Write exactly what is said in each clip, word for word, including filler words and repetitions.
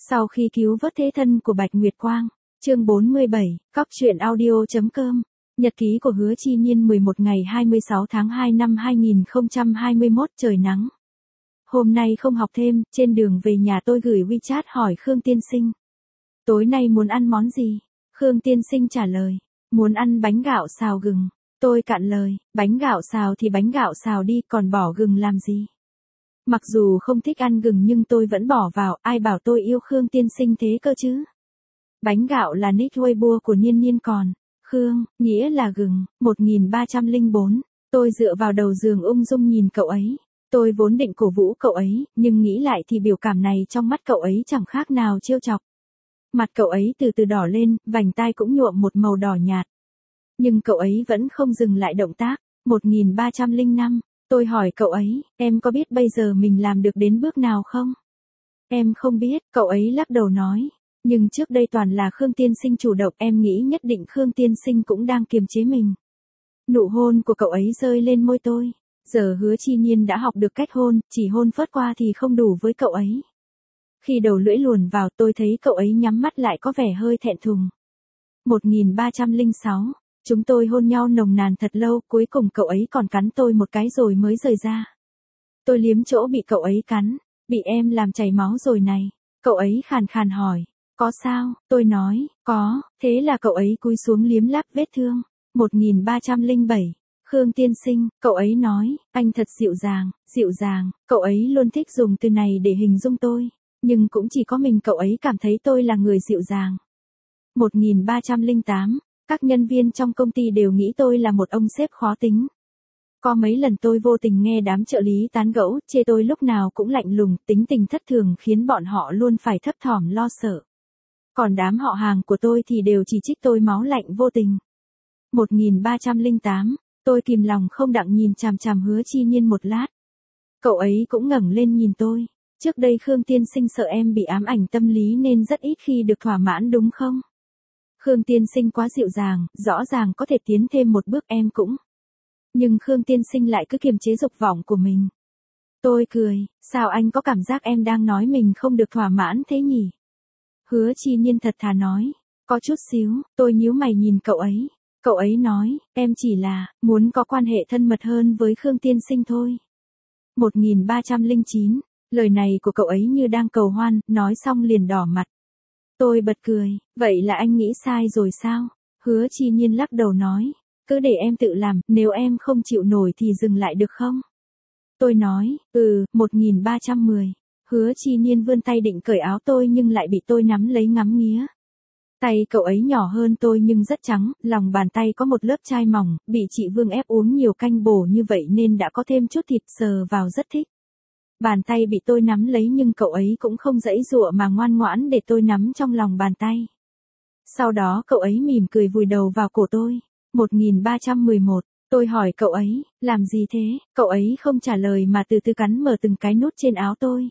Sau khi cứu vớt thế thân của Bạch Nguyệt Quang, chương bốn mươi bảy, cóc truyện audio.com, nhật ký của Hứa Chi Nhiên mười một ngày hai mươi sáu tháng hai năm hai nghìn không trăm hai mươi mốt, trời nắng. Hôm nay không học thêm, trên đường về nhà tôi gửi WeChat hỏi Khương Tiên Sinh. Tối nay muốn ăn món gì? Khương Tiên Sinh trả lời, muốn ăn bánh gạo xào gừng. Tôi cạn lời, bánh gạo xào thì bánh gạo xào đi, còn bỏ gừng làm gì? Mặc dù không thích ăn gừng nhưng tôi vẫn bỏ vào, ai bảo tôi yêu Khương Tiên Sinh thế cơ chứ? Bánh gạo là nick Weibo của Niên Niên còn. Khương, nghĩa là gừng, một nghìn ba trăm lẻ bốn. Tôi dựa vào đầu giường ung dung nhìn cậu ấy. Tôi vốn định cổ vũ cậu ấy, nhưng nghĩ lại thì biểu cảm này trong mắt cậu ấy chẳng khác nào trêu chọc. Mặt cậu ấy từ từ đỏ lên, vành tai cũng nhuộm một màu đỏ nhạt. Nhưng cậu ấy vẫn không dừng lại động tác. một nghìn ba trăm lẻ năm. Tôi hỏi cậu ấy, em có biết bây giờ mình làm được đến bước nào không? Em không biết, cậu ấy lắc đầu nói. Nhưng trước đây toàn là Khương Tiên Sinh chủ động, em nghĩ nhất định Khương Tiên Sinh cũng đang kiềm chế mình. Nụ hôn của cậu ấy rơi lên môi tôi. Giờ Hứa Chi Nhiên đã học được cách hôn, chỉ hôn phớt qua thì không đủ với cậu ấy. Khi đầu lưỡi luồn vào tôi thấy cậu ấy nhắm mắt lại có vẻ hơi thẹn thùng. một nghìn ba trăm lẻ sáu. Chúng tôi hôn nhau nồng nàn thật lâu, cuối cùng cậu ấy còn cắn tôi một cái rồi mới rời ra. Tôi liếm chỗ bị cậu ấy cắn, bị em làm chảy máu rồi này. Cậu ấy khàn khàn hỏi, có sao? Tôi nói, có, thế là cậu ấy cúi xuống liếm láp vết thương. một nghìn ba trăm lẻ bảy. Khương Tiên Sinh, cậu ấy nói, anh thật dịu dàng, dịu dàng, cậu ấy luôn thích dùng từ này để hình dung tôi, nhưng cũng chỉ có mình cậu ấy cảm thấy tôi là người dịu dàng. một nghìn ba trăm lẻ tám. Các nhân viên trong công ty đều nghĩ tôi là một ông sếp khó tính. Có mấy lần tôi vô tình nghe đám trợ lý tán gẫu, chê tôi lúc nào cũng lạnh lùng, tính tình thất thường khiến bọn họ luôn phải thấp thỏm lo sợ. Còn đám họ hàng của tôi thì đều chỉ trích tôi máu lạnh vô tình. một nghìn ba trăm lẻ tám. Tôi kìm lòng không đặng nhìn chằm chằm Hứa Chi Nhiên một lát. Cậu ấy cũng ngẩng lên nhìn tôi. Trước đây Khương Tiên Sinh sợ em bị ám ảnh tâm lý nên rất ít khi được thỏa mãn đúng không? Khương Tiên Sinh quá dịu dàng, rõ ràng có thể tiến thêm một bước em cũng. Nhưng Khương Tiên Sinh lại cứ kiềm chế dục vọng của mình. Tôi cười, sao anh có cảm giác em đang nói mình không được thỏa mãn thế nhỉ? Hứa Chi Nhiên thật thà nói, có chút xíu. Tôi nhíu mày nhìn cậu ấy. Cậu ấy nói, em chỉ là, muốn có quan hệ thân mật hơn với Khương Tiên Sinh thôi. một nghìn ba trăm lẻ chín. Lời này của cậu ấy như đang cầu hoan, nói xong liền đỏ mặt. Tôi bật cười, vậy là anh nghĩ sai rồi sao? Hứa Chi Nhiên lắc đầu nói, cứ để em tự làm, nếu em không chịu nổi thì dừng lại được không? Tôi nói, ừ, một nghìn ba trăm mười. Hứa Chi Nhiên vươn tay định cởi áo tôi nhưng lại bị tôi nắm lấy ngắm nghía. Tay cậu ấy nhỏ hơn tôi nhưng rất trắng, lòng bàn tay có một lớp chai mỏng, bị chị Vương ép uống nhiều canh bổ như vậy nên đã có thêm chút thịt, sờ vào rất thích. Bàn tay bị tôi nắm lấy nhưng cậu ấy cũng không giãy giụa mà ngoan ngoãn để tôi nắm trong lòng bàn tay. Sau đó cậu ấy mỉm cười vùi đầu vào cổ tôi. một nghìn ba trăm mười một. Tôi hỏi cậu ấy, làm gì thế? Cậu ấy không trả lời mà từ từ cắn mở từng cái nút trên áo tôi.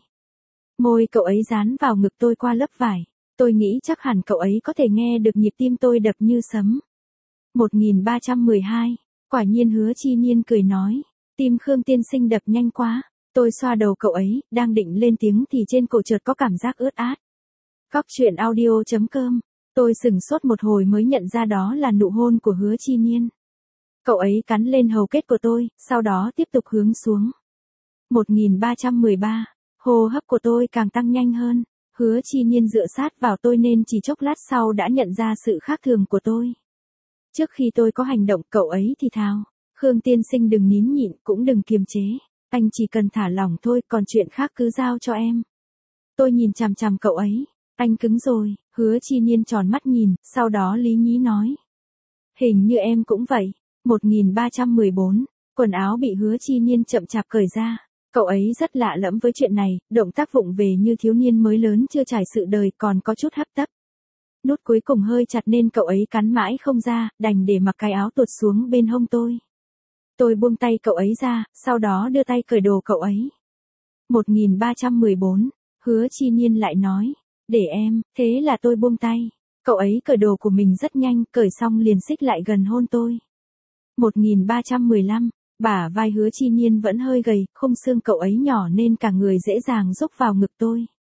Môi cậu ấy dán vào ngực tôi qua lớp vải. Tôi nghĩ chắc hẳn cậu ấy có thể nghe được nhịp tim tôi đập như sấm. một nghìn ba trăm mười hai. Quả nhiên Hứa Chi Nhiên cười nói, tim Khương Tiên Sinh đập nhanh quá. Tôi xoa đầu cậu ấy, đang định lên tiếng thì trên cổ chợt có cảm giác ướt át. Cóc truyện audio.com. Tôi sửng sốt một hồi mới nhận ra đó là nụ hôn của Hứa Chi Nhiên. Cậu ấy cắn lên hầu kết của tôi, sau đó tiếp tục hướng xuống. một nghìn ba trăm mười ba. Hô hấp của tôi càng tăng nhanh hơn. Hứa Chi Nhiên dựa sát vào tôi nên chỉ chốc lát sau đã nhận ra sự khác thường của tôi. Trước khi tôi có hành động, cậu ấy thì thào, Khương Tiên Sinh đừng nín nhịn, cũng đừng kiềm chế. Anh chỉ cần thả lỏng thôi, còn chuyện khác cứ giao cho em. Tôi nhìn chằm chằm cậu ấy. Anh cứng rồi. Hứa Chi Nhiên tròn mắt nhìn, sau đó lý nhí nói, hình như em cũng vậy. một nghìn ba trăm mười bốn. Quần áo bị Hứa Chi Nhiên chậm chạp cởi ra. Cậu ấy rất lạ lẫm với chuyện này, động tác vụng về như thiếu niên mới lớn chưa trải sự đời, còn có chút hấp tấp. Nút cuối cùng hơi chặt nên cậu ấy cắn mãi không ra, đành để mặc cái áo tuột xuống bên hông tôi. Tôi buông tay cậu ấy ra, sau đó đưa tay cởi đồ cậu ấy. một nghìn ba trăm mười bốn. Hứa Chi Nhiên lại nói, để em, thế là tôi buông tay. Cậu ấy cởi đồ của mình rất nhanh, cởi xong liền xích lại gần hôn tôi. một nghìn ba trăm mười lăm. Bả vai Hứa Chi Nhiên vẫn hơi gầy, khung xương cậu ấy nhỏ nên cả người dễ dàng rúc vào ngực tôi.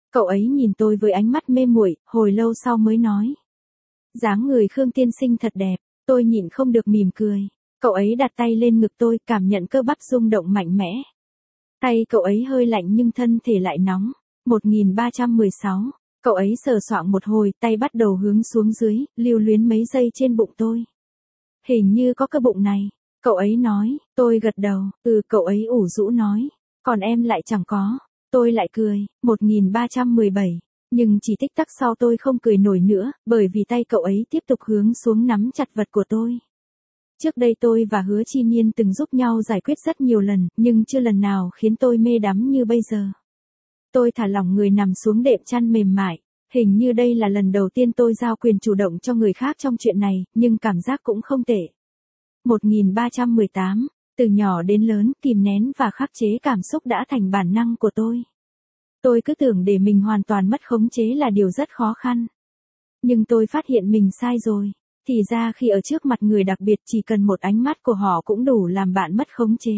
Cậu ấy nhìn tôi với ánh mắt mê muội, hồi lâu sau mới nói. Dáng người Khương tiên sinh thật đẹp, tôi nhịn không được mỉm cười. Cậu ấy đặt tay lên ngực tôi, cảm nhận cơ bắp rung động mạnh mẽ. Tay cậu ấy hơi lạnh nhưng thân thể lại nóng. một nghìn ba trăm mười sáu, cậu ấy sờ soạng một hồi, tay bắt đầu hướng xuống dưới, lưu luyến mấy giây trên bụng tôi. Hình như có cơ bụng này. Cậu ấy nói, tôi gật đầu, ừ cậu ấy ủ rũ nói. Còn em lại chẳng có. Tôi lại cười, một nghìn ba trăm mười bảy. Nhưng chỉ tích tắc sau tôi không cười nổi nữa, bởi vì tay cậu ấy tiếp tục hướng xuống nắm chặt vật của tôi. Trước đây tôi và Hứa Chi Nhiên từng giúp nhau giải quyết rất nhiều lần, nhưng chưa lần nào khiến tôi mê đắm như bây giờ. Tôi thả lỏng người nằm xuống đệm chăn mềm mại. Hình như đây là lần đầu tiên tôi giao quyền chủ động cho người khác trong chuyện này, nhưng cảm giác cũng không tệ. một nghìn ba trăm mười tám, từ nhỏ đến lớn, kìm nén và khắc chế cảm xúc đã thành bản năng của tôi. Tôi cứ tưởng để mình hoàn toàn mất khống chế là điều rất khó khăn. Nhưng tôi phát hiện mình sai rồi. Thì ra khi ở trước mặt người đặc biệt chỉ cần một ánh mắt của họ cũng đủ làm bạn mất khống chế.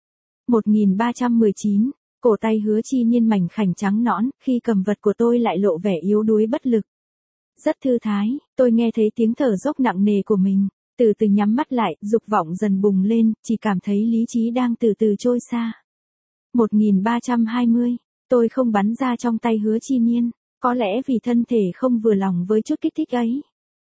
một nghìn ba trăm mười chín, cổ tay Hứa Chi Nhiên mảnh khảnh trắng nõn, khi cầm vật của tôi lại lộ vẻ yếu đuối bất lực. Rất thư thái, tôi nghe thấy tiếng thở dốc nặng nề của mình. Từ từ nhắm mắt lại, dục vọng dần bùng lên, chỉ cảm thấy lý trí đang từ từ trôi xa. một nghìn ba trăm hai mươi, tôi không bắn ra trong tay Hứa Chi Nhiên, có lẽ vì thân thể không vừa lòng với chút kích thích ấy.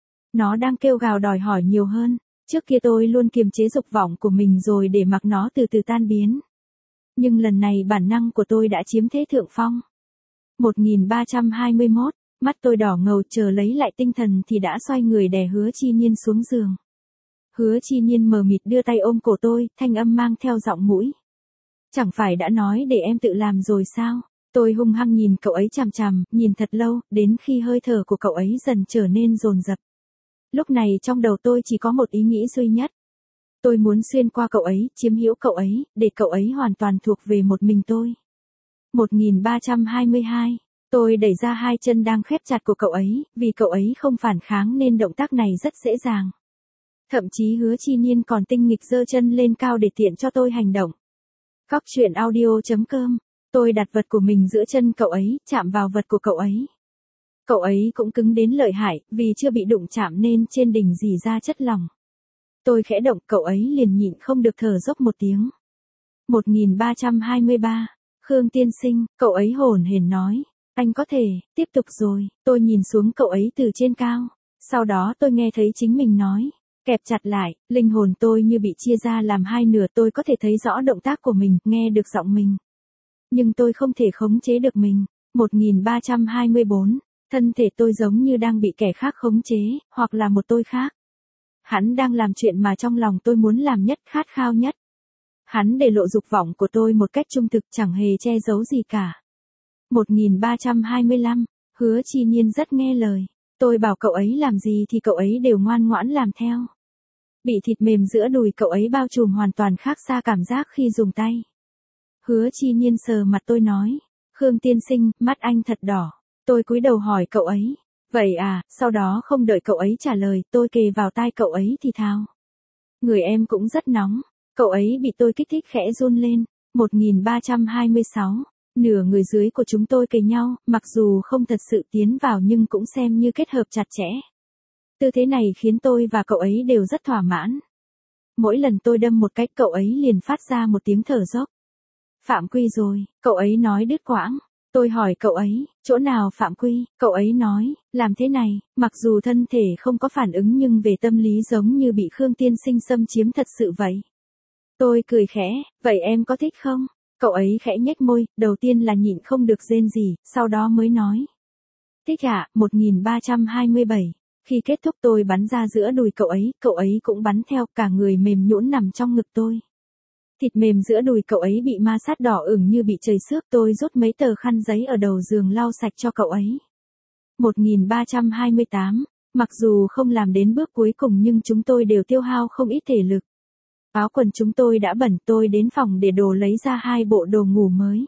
Nó đang kêu gào đòi hỏi nhiều hơn, trước kia tôi luôn kiềm chế dục vọng của mình rồi để mặc nó từ từ tan biến. Nhưng lần này bản năng của tôi đã chiếm thế thượng phong. một nghìn ba trăm hai mươi mốt, mắt tôi đỏ ngầu chờ lấy lại tinh thần thì đã xoay người đè Hứa Chi Nhiên xuống giường. Hứa Chi Nhiên mờ mịt đưa tay ôm cổ tôi, thanh âm mang theo giọng mũi. Chẳng phải đã nói để em tự làm rồi sao? Tôi hung hăng nhìn cậu ấy chằm chằm, nhìn thật lâu, đến khi hơi thở của cậu ấy dần trở nên dồn dập. Lúc này trong đầu tôi chỉ có một ý nghĩ duy nhất. Tôi muốn xuyên qua cậu ấy, chiếm hữu cậu ấy, để cậu ấy hoàn toàn thuộc về một mình tôi. một nghìn ba trăm hai mươi hai, tôi đẩy ra hai chân đang khép chặt của cậu ấy, vì cậu ấy không phản kháng nên động tác này rất dễ dàng. Thậm chí Hứa Chi Nhiên còn tinh nghịch giơ chân lên cao để tiện cho tôi hành động. Góc truyện audio chấm com, tôi đặt vật của mình giữa chân cậu ấy, chạm vào vật của cậu ấy. Cậu ấy cũng cứng đến lợi hại, vì chưa bị đụng chạm nên trên đỉnh rỉ ra chất lỏng. Tôi khẽ động, cậu ấy liền nhịn không được thở dốc một tiếng. một nghìn ba trăm hai mươi ba, Khương tiên sinh, cậu ấy hổn hển nói, anh có thể, tiếp tục rồi. Tôi nhìn xuống cậu ấy từ trên cao. Sau đó tôi nghe thấy chính mình nói, kẹp chặt lại, linh hồn tôi như bị chia ra làm hai nửa, tôi có thể thấy rõ động tác của mình, nghe được giọng mình. Nhưng tôi không thể khống chế được mình. một nghìn ba trăm hai mươi bốn, thân thể tôi giống như đang bị kẻ khác khống chế, hoặc là một tôi khác. Hắn đang làm chuyện mà trong lòng tôi muốn làm nhất, khát khao nhất. Hắn để lộ dục vọng của tôi một cách trung thực, chẳng hề che giấu gì cả. một nghìn ba trăm hai mươi lăm, Hứa Chi Nhiên rất nghe lời. Tôi bảo cậu ấy làm gì thì cậu ấy đều ngoan ngoãn làm theo. Bị thịt mềm giữa đùi cậu ấy bao trùm hoàn toàn khác xa cảm giác khi dùng tay. Hứa Chi Nhiên sờ mặt tôi nói, Khương tiên sinh, mắt anh thật đỏ. Tôi cúi đầu hỏi cậu ấy, vậy à, sau đó không đợi cậu ấy trả lời, tôi kề vào tai cậu ấy thì thào. Người em cũng rất nóng. Cậu ấy bị tôi kích thích khẽ run lên. một nghìn ba trăm hai mươi sáu, nửa người dưới của chúng tôi kề nhau, mặc dù không thật sự tiến vào nhưng cũng xem như kết hợp chặt chẽ. Tư thế này khiến tôi và cậu ấy đều rất thỏa mãn. Mỗi lần tôi đâm một cách cậu ấy liền phát ra một tiếng thở dốc. Phạm quy rồi, cậu ấy nói đứt quãng. Tôi hỏi cậu ấy, chỗ nào phạm quy? Cậu ấy nói, làm thế này, mặc dù thân thể không có phản ứng nhưng về tâm lý giống như bị Khương tiên sinh xâm chiếm thật sự vậy. Tôi cười khẽ, vậy em có thích không? Cậu ấy khẽ nhếch môi, đầu tiên là nhịn không được rên rỉ, sau đó mới nói. Thích ạ, một nghìn ba trăm hai mươi bảy. Khi kết thúc tôi bắn ra giữa đùi cậu ấy, cậu ấy cũng bắn theo, cả người mềm nhũn nằm trong ngực tôi. Thịt mềm giữa đùi cậu ấy bị ma sát đỏ ửng như bị chảy xước, tôi rút mấy tờ khăn giấy ở đầu giường lau sạch cho cậu ấy. một nghìn ba trăm hai mươi tám, mặc dù không làm đến bước cuối cùng nhưng chúng tôi đều tiêu hao không ít thể lực. Áo quần chúng tôi đã bẩn, tôi đến phòng để đồ lấy ra hai bộ đồ ngủ mới.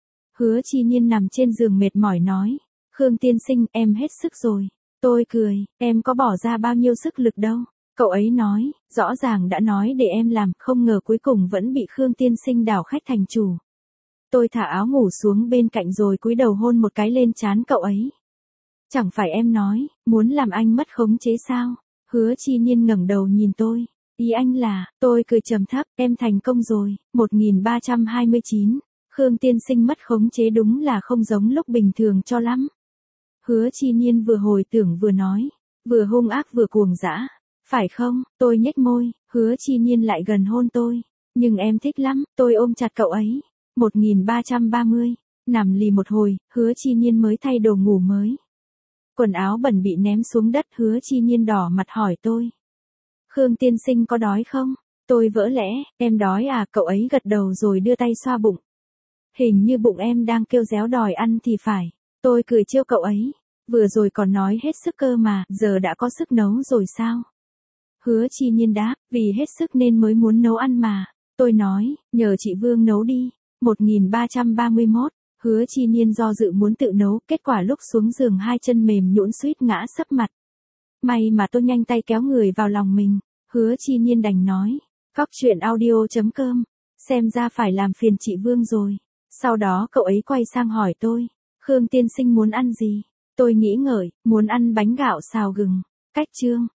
Hứa Chi Nhiên nằm trên giường mệt mỏi nói, Khương tiên sinh, em hết sức rồi. Tôi cười, em có bỏ ra bao nhiêu sức lực đâu. Cậu ấy nói, rõ ràng đã nói để em làm, không ngờ cuối cùng vẫn bị Khương tiên sinh đảo khách thành chủ. Tôi thả áo ngủ xuống bên cạnh rồi cúi đầu hôn một cái lên trán cậu ấy. Chẳng phải em nói, muốn làm anh mất khống chế sao? Hứa Chi Nhiên ngẩng đầu nhìn tôi. Ý anh là, tôi cười trầm thấp, em thành công rồi. một nghìn ba trăm hai mươi chín. Khương tiên sinh mất khống chế đúng là không giống lúc bình thường cho lắm. Hứa Chi Nhiên vừa hồi tưởng vừa nói, vừa hung ác vừa cuồng dã. Phải không? Tôi nhếch môi, Hứa Chi Nhiên lại gần hôn tôi. Nhưng em thích lắm, tôi ôm chặt cậu ấy. một nghìn ba trăm ba mươi. Nằm lì một hồi, Hứa Chi Nhiên mới thay đồ ngủ mới. Quần áo bẩn bị ném xuống đất, Hứa Chi Nhiên đỏ mặt hỏi tôi. Khương tiên sinh có đói không? Tôi vỡ lẽ, em đói à? Cậu ấy gật đầu rồi đưa tay xoa bụng. Hình như bụng em đang kêu réo đòi ăn thì phải. Tôi cười trêu cậu ấy. Vừa rồi còn nói hết sức cơ mà, giờ đã có sức nấu rồi sao? Hứa Chi Nhiên đáp, vì hết sức nên mới muốn nấu ăn mà. Tôi nói, nhờ chị Vương nấu đi. một nghìn ba trăm ba mươi mốt. Hứa Chi Nhiên do dự muốn tự nấu, kết quả lúc xuống giường hai chân mềm nhũn suýt ngã sấp mặt. May mà tôi nhanh tay kéo người vào lòng mình. Hứa Chi Nhiên đành nói, cóc truyện audio chấm com, xem ra phải làm phiền chị Vương rồi. Sau đó cậu ấy quay sang hỏi tôi, Khương tiên sinh muốn ăn gì? Tôi nghĩ ngợi, muốn ăn bánh gạo xào gừng. Cách chương